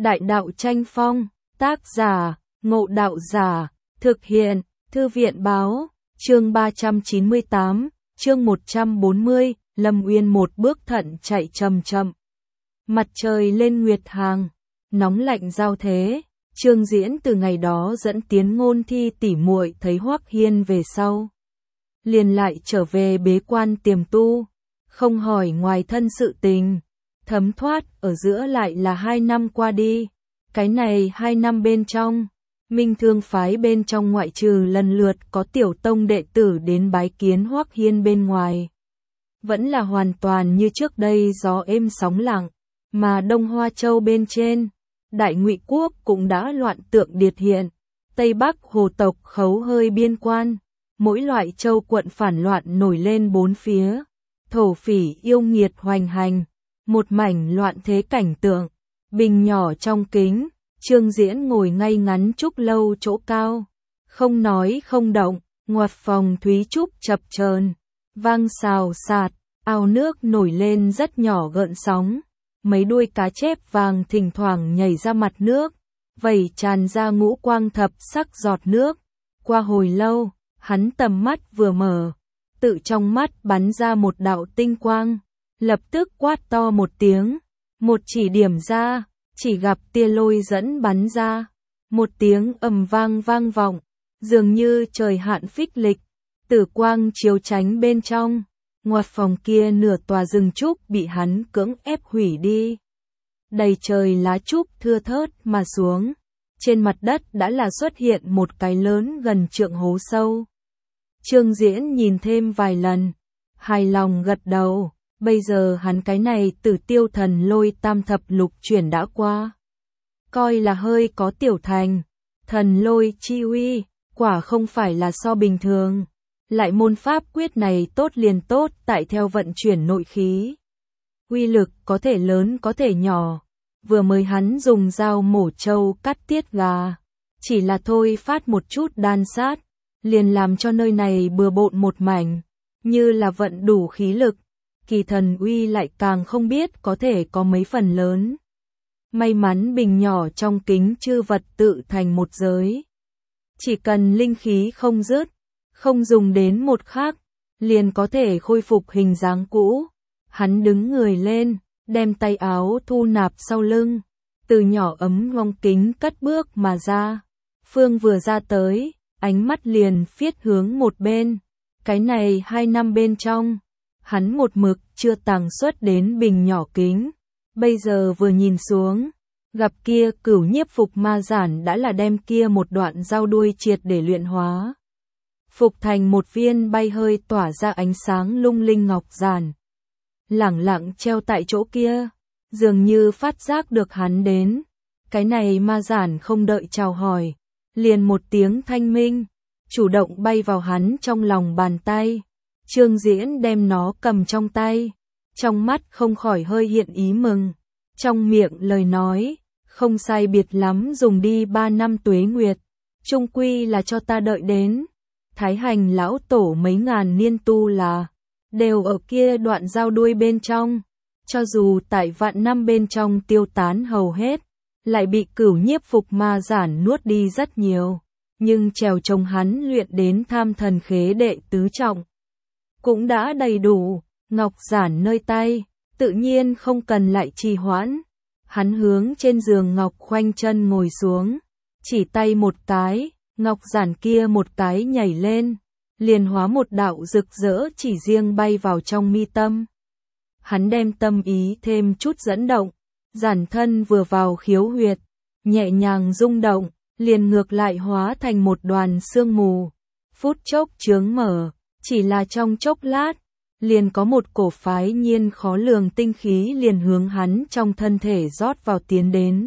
Đại đạo tranh phong, tác giả, Ngộ Đạo Giả, thực hiện, Thư viện báo, chương 398, chương 140, Lâm Uyên một bước thận chạy chậm chậm. Mặt trời lên nguyệt hàng, nóng lạnh giao thế, Trương Diễn từ ngày đó dẫn Tiến Ngôn Thi tỉ muội thấy Hoắc Hiên về sau, liền lại trở về bế quan tiềm tu, không hỏi ngoài thân sự tình. Thấm thoát ở giữa lại là 2 năm qua đi. Cái này 2 năm bên trong, Minh Thương phái bên trong ngoại trừ lần lượt có tiểu tông đệ tử đến bái kiến Hoắc Hiên bên ngoài, vẫn là hoàn toàn như trước đây gió êm sóng lặng, mà Đông Hoa Châu bên trên, Đại Ngụy quốc cũng đã loạn tượng điệt hiện, Tây Bắc hồ tộc khấu hơi biên quan, mỗi loại châu quận phản loạn nổi lên bốn phía, thổ phỉ yêu nghiệt hoành hành. Một mảnh loạn thế cảnh tượng, bình nhỏ trong kính, Trương Diễn ngồi ngay ngắn trúc lâu chỗ cao, không nói không động, ngoặt phòng thúy trúc chập chờn, vang xào xạc, ao nước nổi lên rất nhỏ gợn sóng, mấy đuôi cá chép vàng thỉnh thoảng nhảy ra mặt nước, vẩy tràn ra ngũ quang thập sắc giọt nước. Qua hồi lâu, hắn tầm mắt vừa mở, tự trong mắt bắn ra một đạo tinh quang. Lập tức quát to một tiếng, một chỉ điểm ra, chỉ gặp tia lôi dẫn bắn ra, một tiếng ầm vang vang vọng, dường như trời hạn phích lịch, tử quang chiếu tránh bên trong, ngoặt phòng kia nửa tòa rừng trúc bị hắn cưỡng ép hủy đi. Đầy trời lá trúc thưa thớt mà xuống, trên mặt đất đã là xuất hiện một cái lớn gần trượng hố sâu. Trương Diễn nhìn thêm vài lần, hài lòng gật đầu. Bây giờ hắn cái này Tử Tiêu Thần Lôi tam thập lục chuyển đã qua, coi là hơi có tiểu thành. Thần lôi chi uy, quả không phải là so bình thường. Lại môn pháp quyết này tốt liền tốt tại theo vận chuyển nội khí. Uy lực có thể lớn có thể nhỏ. Vừa mới hắn dùng dao mổ trâu cắt tiết gà, chỉ là thôi phát một chút đan sát, liền làm cho nơi này bừa bộn một mảnh, như là vận đủ khí lực. Kỳ thần uy lại càng không biết có thể có mấy phần lớn. May mắn bình nhỏ trong kính chư vật tự thành một giới. Chỉ cần linh khí không dứt, không dùng đến một khắc, liền có thể khôi phục hình dáng cũ. Hắn đứng người lên, đem tay áo thu nạp sau lưng, từ nhỏ ấm vong kính cất bước mà ra. Phương vừa ra tới, ánh mắt liền phiết hướng một bên. Cái này 2 năm bên trong, hắn một mực chưa tàng xuất đến bình nhỏ kính, bây giờ vừa nhìn xuống, gặp kia Cửu Nhiếp Phục Ma Giản đã là đem kia một đoạn dao đuôi triệt để luyện hóa, phục thành một viên bay hơi tỏa ra ánh sáng lung linh ngọc giản, lẳng lặng treo tại chỗ kia, dường như phát giác được hắn đến. Cái này ma giản không đợi chào hỏi, liền một tiếng thanh minh, chủ động bay vào hắn trong lòng bàn tay. Trương Diễn đem nó cầm trong tay, trong mắt không khỏi hơi hiện ý mừng, trong miệng lời nói, không sai biệt lắm dùng đi 3 năm tuế nguyệt, chung quy là cho ta đợi đến. Thái Hành lão tổ mấy ngàn niên tu là, đều ở kia đoạn dao đuôi bên trong, cho dù tại vạn năm bên trong tiêu tán hầu hết, lại bị Cửu Nhiếp Phục Ma Giản nuốt đi rất nhiều, nhưng trèo trông hắn luyện đến tham thần khế đệ tứ trọng cũng đã đầy đủ. Ngọc giản nơi tay, tự nhiên không cần lại trì hoãn. Hắn hướng trên giường ngọc khoanh chân ngồi xuống, chỉ tay một cái, ngọc giản kia một cái nhảy lên, liền hóa một đạo rực rỡ chỉ riêng bay vào trong mi tâm. Hắn đem tâm ý thêm chút dẫn động, giản thân vừa vào khiếu huyệt, nhẹ nhàng rung động, liền ngược lại hóa thành một đoàn sương mù, phút chốc chướng mở. Chỉ là trong chốc lát, liền có một cổ phái nhiên khó lường tinh khí liền hướng hắn trong thân thể rót vào tiến đến.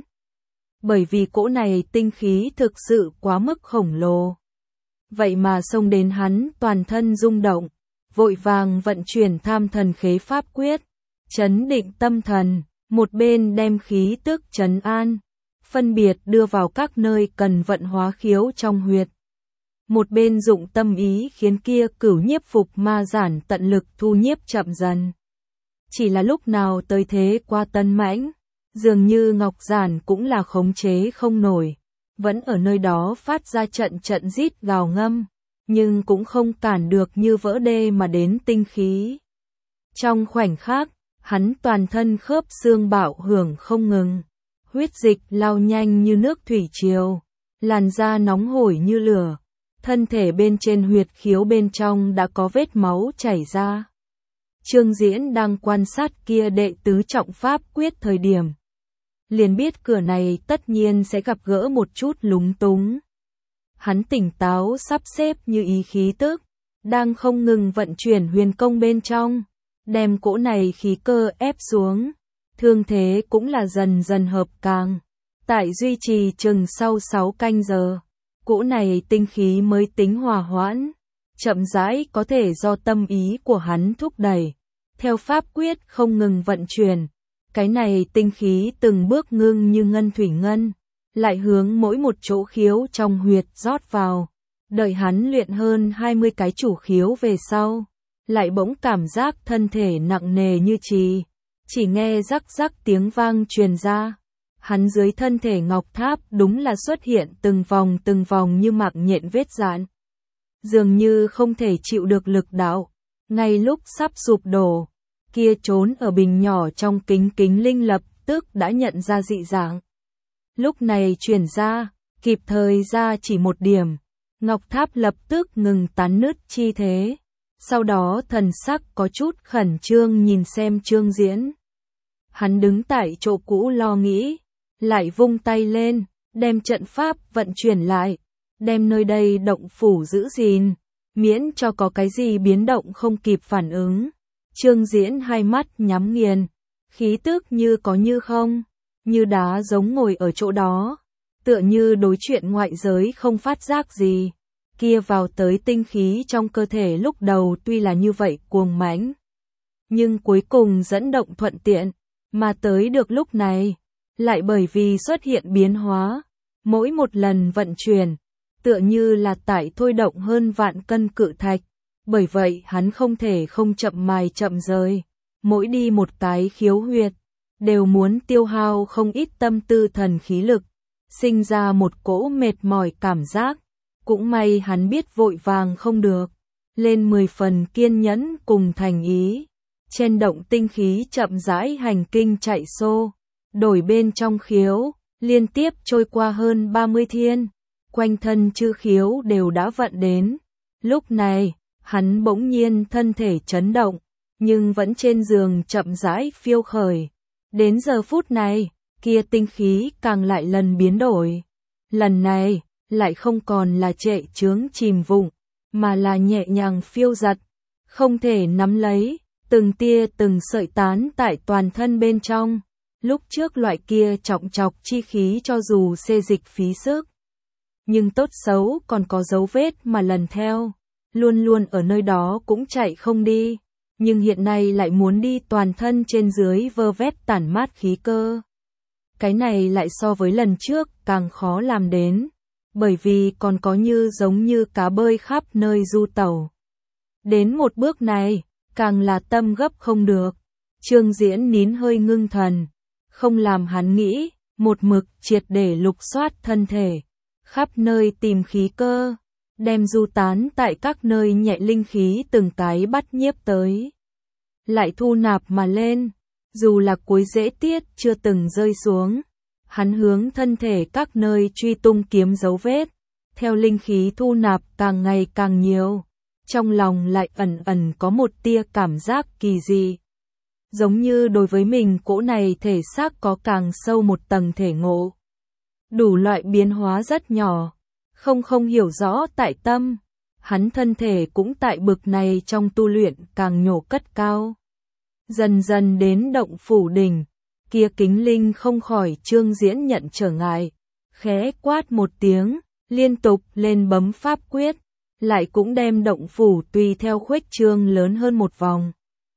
Bởi vì cỗ này tinh khí thực sự quá mức khổng lồ. Vậy mà xông đến hắn toàn thân rung động, vội vàng vận chuyển tham thần khế pháp quyết, chấn định tâm thần, một bên đem khí tức trấn an, phân biệt đưa vào các nơi cần vận hóa khiếu trong huyệt. Một bên dụng tâm ý khiến kia Cửu Nhiếp Phục Ma Giản tận lực thu nhiếp chậm dần. Chỉ là lúc nào tới thế qua tân mãnh, Dường như ngọc giản cũng là khống chế không nổi, vẫn ở nơi đó phát ra trận trận rít gào ngâm, nhưng cũng không cản được như vỡ đê mà đến tinh khí. Trong khoảnh khắc, hắn toàn thân khớp xương bạo hưởng không ngừng, huyết dịch lao nhanh như nước thủy triều, làn da nóng hổi như lửa, thân thể bên trên huyệt khiếu bên trong đã có vết máu chảy ra. Trương Diễn đang quan sát kia đệ tứ trọng pháp quyết thời điểm, liền biết cửa này tất nhiên sẽ gặp gỡ một chút lúng túng. Hắn tỉnh táo sắp xếp như ý khí tức, đang không ngừng vận chuyển huyền công bên trong, đem cỗ này khí cơ ép xuống, thương thế cũng là dần dần hợp càng. Tại duy trì chừng sau 6 canh giờ, cỗ này tinh khí mới tính hòa hoãn, chậm rãi có thể do tâm ý của hắn thúc đẩy. Theo pháp quyết không ngừng vận chuyển, cái này tinh khí từng bước ngưng như ngân thủy ngân, lại hướng mỗi một chỗ khiếu trong huyệt rót vào. Đợi hắn luyện hơn 20 cái chủ khiếu về sau, lại bỗng cảm giác thân thể nặng nề như chì, chỉ nghe rắc rắc tiếng vang truyền ra. Hắn dưới thân thể ngọc tháp đúng là xuất hiện từng vòng như mạng nhện vết dạn. Dường như không thể chịu được lực đạo, ngay lúc sắp sụp đổ, kia trốn ở bình nhỏ trong kính kính linh lập tức đã nhận ra dị dạng. Lúc này chuyển ra, kịp thời ra chỉ một điểm, ngọc tháp lập tức ngừng tán nứt chi thế. Sau đó thần sắc có chút khẩn trương nhìn xem Trương Diễn. Hắn đứng tại chỗ cũ lo nghĩ, lại vung tay lên, đem trận pháp vận chuyển lại, đem nơi đây động phủ giữ gìn, miễn cho có cái gì biến động không kịp phản ứng. Trương Diễn hai mắt nhắm nghiền, khí tức như có như không, như đá giống ngồi ở chỗ đó, tựa như đối chuyện ngoại giới không phát giác gì. Kia vào tới tinh khí trong cơ thể lúc đầu tuy là như vậy cuồng mãnh, nhưng cuối cùng dẫn động thuận tiện, mà tới được lúc này, lại bởi vì xuất hiện biến hóa, mỗi một lần vận chuyển, tựa như là tại thôi động hơn vạn cân cự thạch, bởi vậy hắn không thể không chậm mài chậm rời, mỗi đi một cái khiếu huyệt, đều muốn tiêu hao không ít tâm tư thần khí lực, sinh ra một cỗ mệt mỏi cảm giác. Cũng may hắn biết vội vàng không được, lên 10 phần kiên nhẫn cùng thành ý. Trên động tinh khí chậm rãi hành kinh chạy xô, đổi bên trong khiếu, liên tiếp trôi qua hơn 30 thiên, quanh thân chư khiếu đều đã vận đến. Lúc này, hắn bỗng nhiên thân thể chấn động, nhưng vẫn trên giường chậm rãi phiêu khởi. Đến giờ phút này, kia tinh khí càng lại lần biến đổi. Lần này, lại không còn là trệ chướng chìm vụng, mà là nhẹ nhàng phiêu giật, không thể nắm lấy, từng tia từng sợi tán tại toàn thân bên trong. Lúc trước loại kia trọng trọc chi khí cho dù xê dịch phí sức, nhưng tốt xấu còn có dấu vết mà lần theo, luôn luôn ở nơi đó cũng chạy không đi, nhưng hiện nay lại muốn đi toàn thân trên dưới vơ vét tản mát khí cơ. Cái này lại so với lần trước càng khó làm đến, bởi vì còn có như giống như cá bơi khắp nơi du tẩu. Đến một bước này, càng là tâm gấp không được. Trương Diễn nín hơi ngưng thần, không làm hắn nghĩ, một mực triệt để lục soát thân thể, khắp nơi tìm khí cơ, đem du tán tại các nơi nhẹ linh khí từng cái bắt nhiếp tới. Lại thu nạp mà lên, dù là cuối rễ tiết chưa từng rơi xuống. Hắn hướng thân thể các nơi truy tung kiếm dấu vết, theo linh khí thu nạp càng ngày càng nhiều, trong lòng lại ẩn ẩn có một tia cảm giác kỳ dị. Giống như đối với mình cỗ này thể xác có càng sâu một tầng thể ngộ. Đủ loại biến hóa rất nhỏ, không hiểu rõ tại tâm, hắn thân thể cũng tại bực này trong tu luyện càng nhổ cất cao. Dần dần đến động phủ đỉnh. Kia kính linh không khỏi Trương Diễn nhận trở ngại, khẽ quát một tiếng, liên tục lên bấm pháp quyết, lại cũng đem động phủ tùy theo khuếch trương lớn hơn một vòng.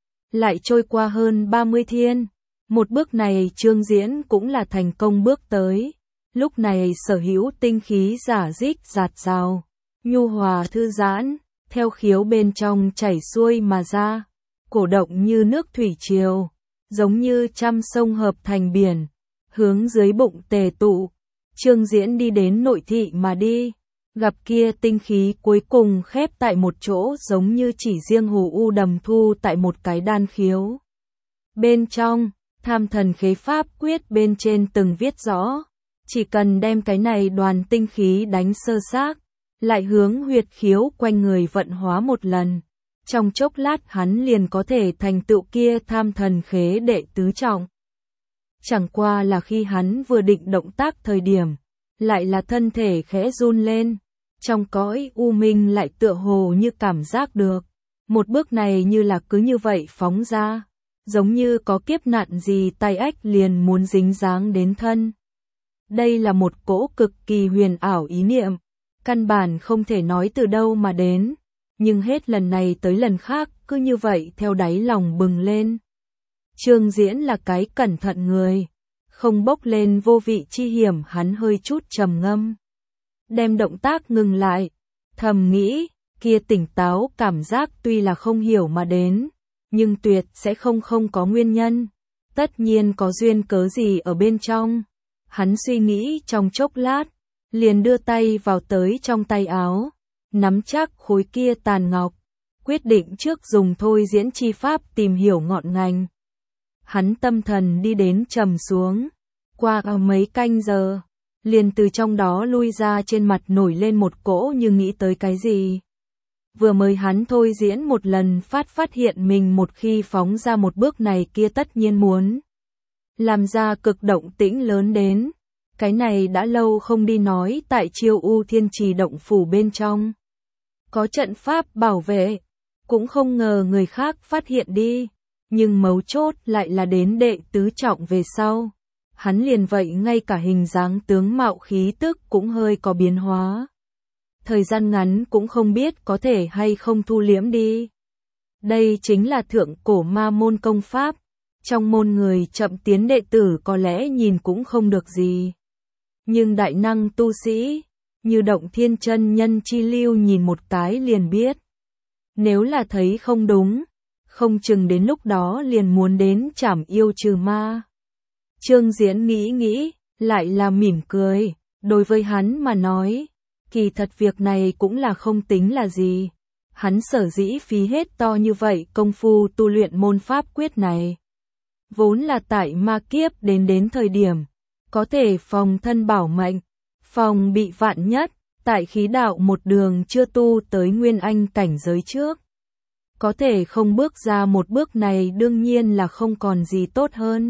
Lại trôi qua hơn 30 thiên, một bước này Trương Diễn cũng là thành công bước tới, lúc này sở hữu tinh khí giả dích giạt rào, nhu hòa thư giãn, theo khiếu bên trong chảy xuôi mà ra, cổ động như nước thủy triều. Giống như trăm sông hợp thành biển, hướng dưới bụng tề tụ. Trương Diễn đi đến nội thị mà đi, gặp kia tinh khí cuối cùng khép tại một chỗ giống như chỉ riêng Hồ U Đầm thu tại một cái đan khiếu. Bên trong, Tham Thần Khế Pháp Quyết bên trên từng viết rõ, chỉ cần đem cái này đoàn tinh khí đánh sơ xác, lại hướng huyệt khiếu quanh người vận hóa một lần, trong chốc lát hắn liền có thể thành tựu kia Tham Thần Khế đệ tứ trọng. Chẳng qua là khi hắn vừa định động tác thời điểm, lại là thân thể khẽ run lên, trong cõi u minh lại tựa hồ như cảm giác được, một bước này như là cứ như vậy phóng ra, giống như có kiếp nạn gì tay ách liền muốn dính dáng đến thân. Đây là một cỗ cực kỳ huyền ảo ý niệm, căn bản không thể nói từ đâu mà đến, nhưng hết lần này tới lần khác cứ như vậy theo đáy lòng bừng lên. Trương Diễn là cái cẩn thận người, không bốc lên vô vị chi hiểm, hắn hơi chút trầm ngâm, đem động tác ngừng lại, thầm nghĩ, kia tỉnh táo cảm giác tuy là không hiểu mà đến, nhưng tuyệt sẽ không có nguyên nhân, tất nhiên có duyên cớ gì ở bên trong. Hắn suy nghĩ trong chốc lát, liền đưa tay vào tới trong tay áo, nắm chắc khối kia tàn ngọc, quyết định trước dùng thôi diễn chi pháp tìm hiểu ngọn ngành. Hắn tâm thần đi đến trầm xuống, qua mấy canh giờ, liền từ trong đó lui ra, trên mặt nổi lên một cỗ như nghĩ tới cái gì. Vừa mới hắn thôi diễn một lần phát hiện mình một khi phóng ra một bước này kia tất nhiên muốn làm ra cực động tĩnh lớn đến. Cái này đã lâu không đi nói tại Chiêu U Thiên Trì động phủ bên trong. Có trận pháp bảo vệ, cũng không ngờ người khác phát hiện đi, nhưng mấu chốt lại là đến đệ tứ trọng về sau. Hắn liền vậy ngay cả hình dáng tướng mạo khí tức cũng hơi có biến hóa. Thời gian ngắn cũng không biết có thể hay không thu liễm đi. Đây chính là thượng cổ ma môn công pháp, trong môn người chậm tiến đệ tử có lẽ nhìn cũng không được gì. Nhưng đại năng tu sĩ, như Động Thiên chân nhân chi lưu nhìn một cái liền biết. Nếu là thấy không đúng, không chừng đến lúc đó liền muốn đến trảm yêu trừ ma. Trương Diễn nghĩ, lại là mỉm cười, đối với hắn mà nói, kỳ thật việc này cũng là không tính là gì. Hắn sở dĩ phí hết to như vậy công phu tu luyện môn pháp quyết này, vốn là tại ma kiếp đến thời điểm, có thể phòng thân bảo mệnh, phòng bị vạn nhất, tại khí đạo một đường chưa tu tới nguyên anh cảnh giới trước. Có thể không bước ra một bước này đương nhiên là không còn gì tốt hơn.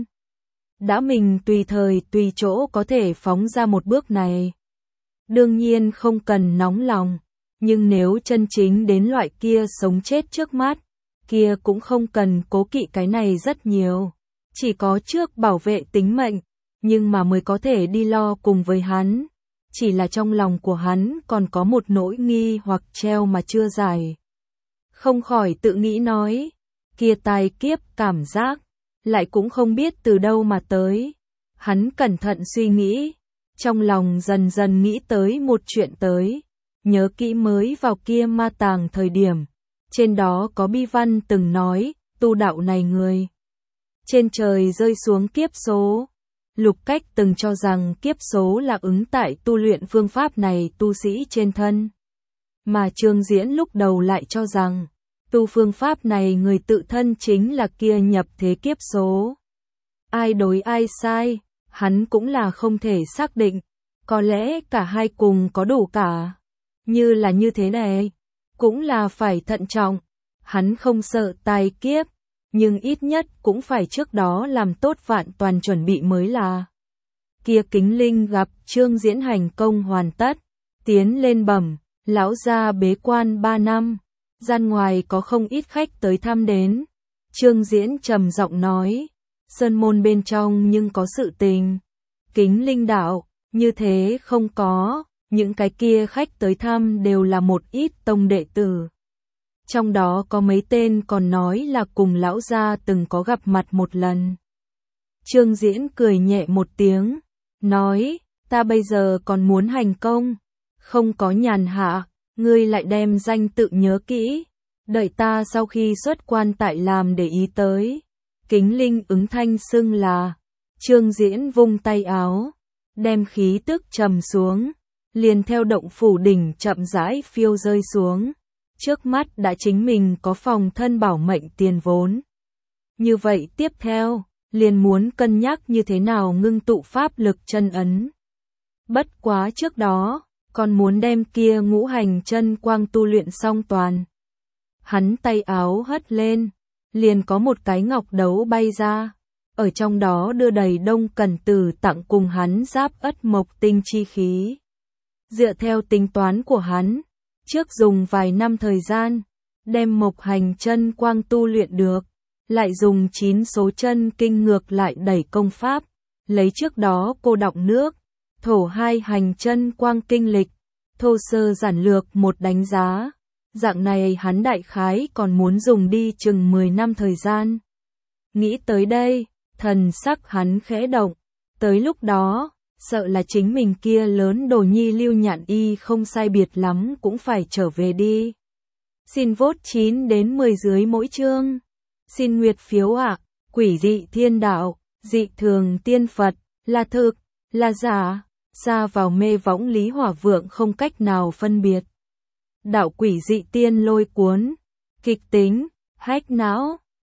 Đã mình tùy thời tùy chỗ có thể phóng ra một bước này, đương nhiên không cần nóng lòng, nhưng nếu chân chính đến loại kia sống chết trước mắt, kia cũng không cần cố kỵ cái này rất nhiều, chỉ có trước bảo vệ tính mệnh, nhưng mà mới có thể đi lo cùng với hắn. Chỉ là trong lòng của hắn còn có một nỗi nghi hoặc treo mà chưa giải. Không khỏi tự nghĩ nói, kia tai kiếp cảm giác, lại cũng không biết từ đâu mà tới. Hắn cẩn thận suy nghĩ, trong lòng dần dần nghĩ tới một chuyện tới, nhớ kỹ mới vào kia ma tàng thời điểm, trên đó có bi văn từng nói, tu đạo này người trên trời rơi xuống kiếp số. Lục Cách từng cho rằng kiếp số là ứng tại tu luyện phương pháp này tu sĩ trên thân. Mà Trương Diễn lúc đầu lại cho rằng, tu phương pháp này người tự thân chính là kia nhập thế kiếp số. Ai đối ai sai, hắn cũng là không thể xác định, có lẽ cả hai cùng có đủ cả. Như là như thế này, cũng là phải thận trọng, hắn không sợ tai kiếp, nhưng ít nhất cũng phải trước đó làm tốt vạn toàn chuẩn bị mới là. Kia Kính Linh gặp Trương Diễn hành công hoàn tất, tiến lên bẩm, lão gia bế quan 3 năm, gian ngoài có không ít khách tới thăm đến. Trương Diễn trầm giọng nói, sơn môn bên trong nhưng có sự tình. Kính Linh đạo, như thế không có, những cái kia khách tới thăm đều là một ít tông đệ tử. Trong đó có mấy tên còn nói là cùng lão gia từng có gặp mặt một lần. Trương Diễn cười nhẹ một tiếng, nói, ta bây giờ còn muốn hành công, không có nhàn hạ, ngươi lại đem danh tự nhớ kỹ, đợi ta sau khi xuất quan tại làm để ý tới. Kính Linh ứng thanh xưng là, Trương Diễn vung tay áo, đem khí tức trầm xuống, liền theo động phủ đỉnh chậm rãi phiêu rơi xuống. Trước mắt đã chính mình có phòng thân bảo mệnh tiền vốn. Như vậy tiếp theo, liền muốn cân nhắc như thế nào ngưng tụ pháp lực chân ấn. Bất quá trước đó, còn muốn đem kia ngũ hành chân quang tu luyện xong toàn. Hắn tay áo hất lên, liền có một cái ngọc đấu bay ra, ở trong đó đưa đầy Đông Cẩn Tử tặng cùng hắn giáp ất mộc tinh chi khí. Dựa theo tính toán của hắn, trước dùng vài năm thời gian, đem mộc hành chân quang tu luyện được, lại dùng 9 số chân kinh ngược lại đẩy công pháp, lấy trước đó cô đọng nước, thổ hai hành chân quang kinh lịch, thô sơ giản lược một đánh giá. Dạng này hắn đại khái còn muốn dùng đi chừng 10 năm thời gian. Nghĩ tới đây, thần sắc hắn khẽ động, tới lúc đó, sợ là chính mình kia lớn đồ nhi Lưu Nhạn Y không sai biệt lắm cũng phải trở về đi. Xin vote 9 đến 10 dưới mỗi chương. Xin nguyệt phiếu ạ. Quỷ dị thiên đạo, dị thường tiên Phật, là thực, là giả, xa vào mê võng Lý Hỏa Vượng không cách nào phân biệt. Đạo quỷ dị tiên lôi cuốn, kịch tính, hách não.